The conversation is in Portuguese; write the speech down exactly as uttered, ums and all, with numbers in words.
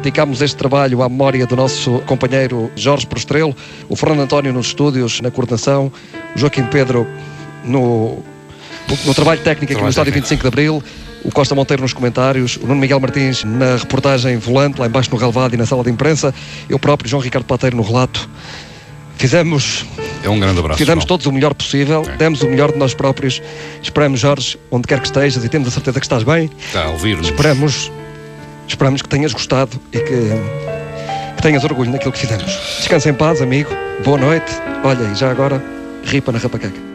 dedicámos este trabalho à memória do nosso companheiro Jorge Prostrelo, o Fernando António nos estúdios, na coordenação, o Joaquim Pedro no, no trabalho técnico aqui no Estádio vinte e cinco de Abril, o Costa Monteiro nos comentários, o Nuno Miguel Martins na reportagem volante, lá embaixo no relvado e na sala de imprensa, eu próprio, João Ricardo Pateiro, no relato. Fizemos, é um grande abraço, fizemos João. todos o melhor possível, é. Demos o melhor de nós próprios. Esperamos, Jorge, onde quer que estejas, e temos a certeza que estás bem. Está a ouvir-nos. Esperamos, esperamos que tenhas gostado e que, que tenhas orgulho naquilo que fizemos. Descansa em paz, amigo. Boa noite. Olha, e já agora, ripa na rapaqueca.